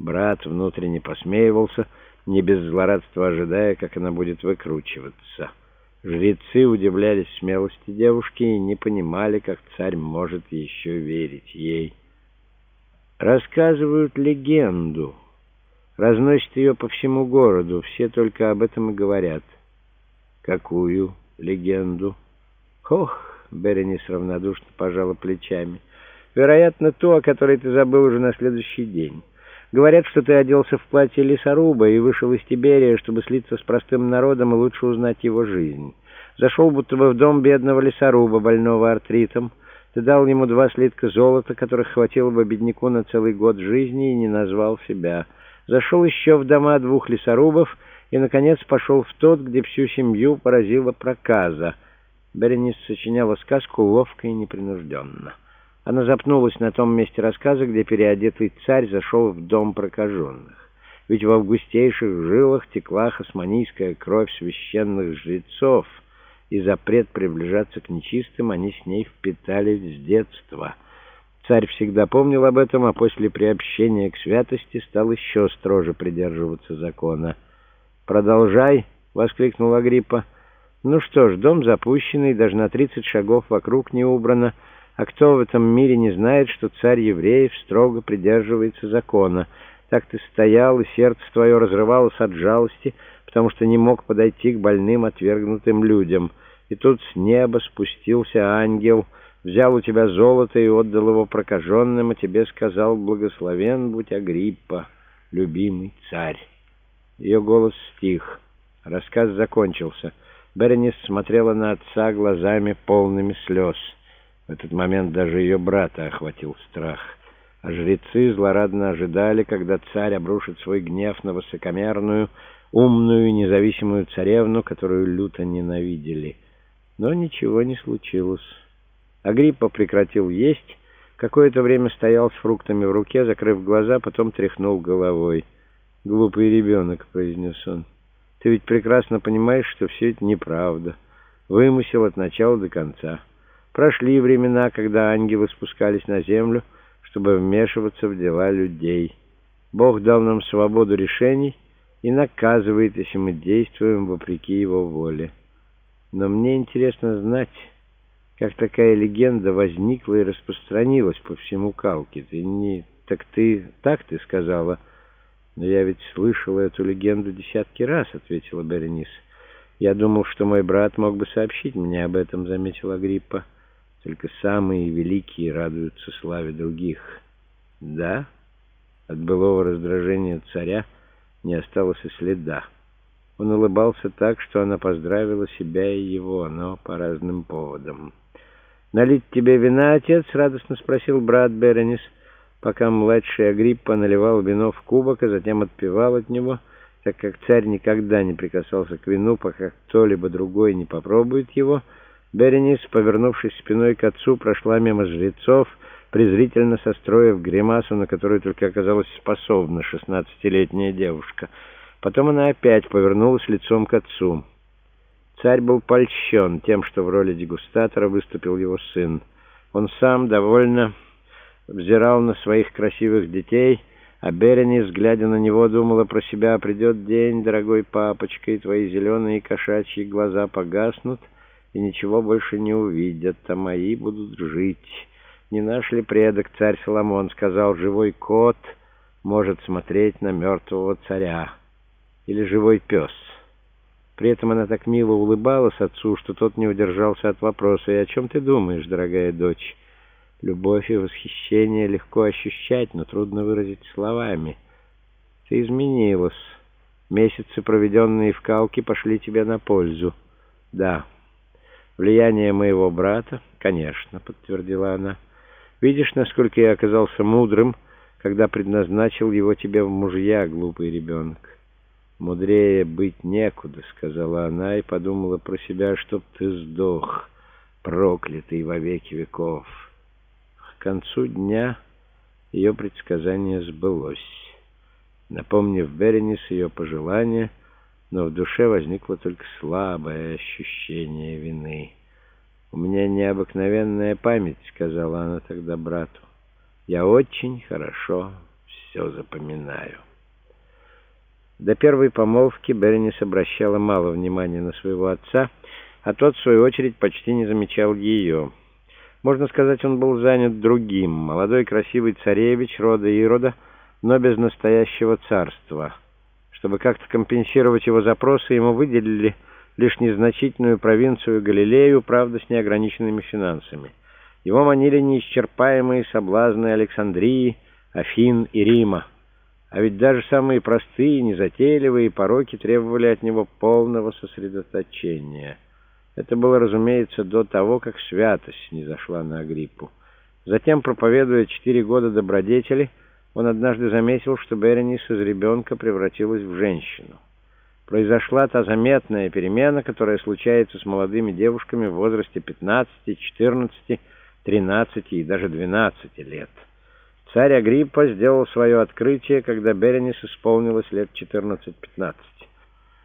Брат внутренне посмеивался, не без злорадства ожидая, как она будет выкручиваться. Жрецы удивлялись смелости девушки и не понимали, как царь может еще верить ей. Рассказывают легенду, разносят ее по всему городу, все только об этом и говорят. Какую легенду? Ох, Беренис равнодушно пожала плечами. Вероятно, ту, о которой ты забыл уже на следующий день. Говорят, что ты оделся в платье лесоруба и вышел из Тиберия, чтобы слиться с простым народом и лучше узнать его жизнь. Зашел будто бы в дом бедного лесоруба, больного артритом. Ты дал ему 2 слитка золота, которых хватило бы бедняку на целый год жизни, и не назвал себя. Зашел еще в дома 2 лесорубов и, наконец, пошел в тот, где всю семью поразила проказа. Беренис сочиняла сказку ловко и непринужденно. Она запнулась на том месте рассказа, где переодетый царь зашел в дом прокаженных. Ведь в августейших жилах текла хасмонийская кровь священных жрецов, и запрет приближаться к нечистым они с ней впитали с детства. Царь всегда помнил об этом, а после приобщения к святости стал еще строже придерживаться закона. «Продолжай!» — воскликнул Агриппа. «Ну что ж, дом запущенный, даже на 30 шагов вокруг не убрано. А кто в этом мире не знает, что царь евреев строго придерживается закона? Так ты стоял, и сердце твое разрывалось от жалости, потому что не мог подойти к больным, отвергнутым людям. И тут с неба спустился ангел, взял у тебя золото и отдал его прокаженным, а тебе сказал: благословен будь Агриппа, любимый царь». Ее голос стих. Рассказ закончился. Беренис смотрела на отца глазами полными слез. В этот момент даже ее брата охватил страх. А жрецы злорадно ожидали, когда царь обрушит свой гнев на высокомерную, умную и независимую царевну, которую люто ненавидели. Но ничего не случилось. Агриппа прекратил есть, какое-то время стоял с фруктами в руке, закрыв глаза, потом тряхнул головой. «Глупый ребенок», — произнес он, — «ты ведь прекрасно понимаешь, что все это неправда. Вымысел от начала до конца. Прошли времена, когда ангелы спускались на землю, чтобы вмешиваться в дела людей. Бог дал нам свободу решений и наказывает, если мы действуем вопреки его воле. Но мне интересно знать, как такая легенда возникла и распространилась по всему Калке. Так ты сказала?» «Но я ведь слышала эту легенду десятки раз», — ответила Беренис. «Я думал, что мой брат мог бы сообщить мне об этом», — заметил Агриппа. «Только самые великие радуются славе других». «Да?» От былого раздражения царя не осталось и следа. Он улыбался так, что она поздравила себя и его, но по разным поводам. «Налить тебе вина, отец?» — радостно спросил брат Беренис, пока младший Агриппа наливал вино в кубок, а затем отпивал от него, так как царь никогда не прикасался к вину, пока кто-либо другой не попробует его. Беренис, повернувшись спиной к отцу, прошла мимо жрецов, презрительно состроив гримасу, на которую только оказалась способна 16-летняя девушка. Потом она опять повернулась лицом к отцу. Царь был польщен тем, что в роли дегустатора выступил его сын. Он сам довольно взирал на своих красивых детей, а Беренис, глядя на него, думала про себя: «Придет день, дорогой папочка, и твои зеленые кошачьи глаза погаснут, и ничего больше не увидят, а мои будут жить. Не наш ли предок, царь Соломон, сказал: живой кот может смотреть на мертвого царя, или живой пес?» При этом она так мило улыбалась отцу, что тот не удержался от вопроса: «И о чем ты думаешь, дорогая дочь?» Любовь и восхищение легко ощущать, но трудно выразить словами. Ты изменилась. Месяцы, проведенные в Калке, пошли тебе на пользу. Да, влияние моего брата, конечно, подтвердила она. Видишь, насколько я оказался мудрым, когда предназначил его тебе в мужья, глупый ребенок. Мудрее быть некуда, сказала она и подумала про себя: чтоб ты сдох, проклятый во веки веков. К концу дня ее предсказание сбылось. Напомнив Беренис ее пожелания, но в душе возникло только слабое ощущение вины. «У меня необыкновенная память», — сказала она тогда брату. «Я очень хорошо все запоминаю». До первой помолвки Беренис обращала мало внимания на своего отца, а тот, в свою очередь, почти не замечал ее. Можно сказать, он был занят другим. Молодой красивый царевич рода Ирода, но без настоящего царства. Чтобы как-то компенсировать его запросы, ему выделили лишь незначительную провинцию Галилею, правда, с неограниченными финансами. Его манили неисчерпаемые соблазны Александрии, Афин и Рима. А ведь даже самые простые, незатейливые пороки требовали от него полного сосредоточения. Это было, разумеется, до того, как святость снизошла на Агриппу. Затем, проповедуя 4 года добродетели, он однажды заметил, что Беренис из ребенка превратилась в женщину. Произошла та заметная перемена, которая случается с молодыми девушками в возрасте 15, 14, 13 и даже 12 лет. Царь Агриппа сделал свое открытие, когда Беренис исполнилось лет 14-15.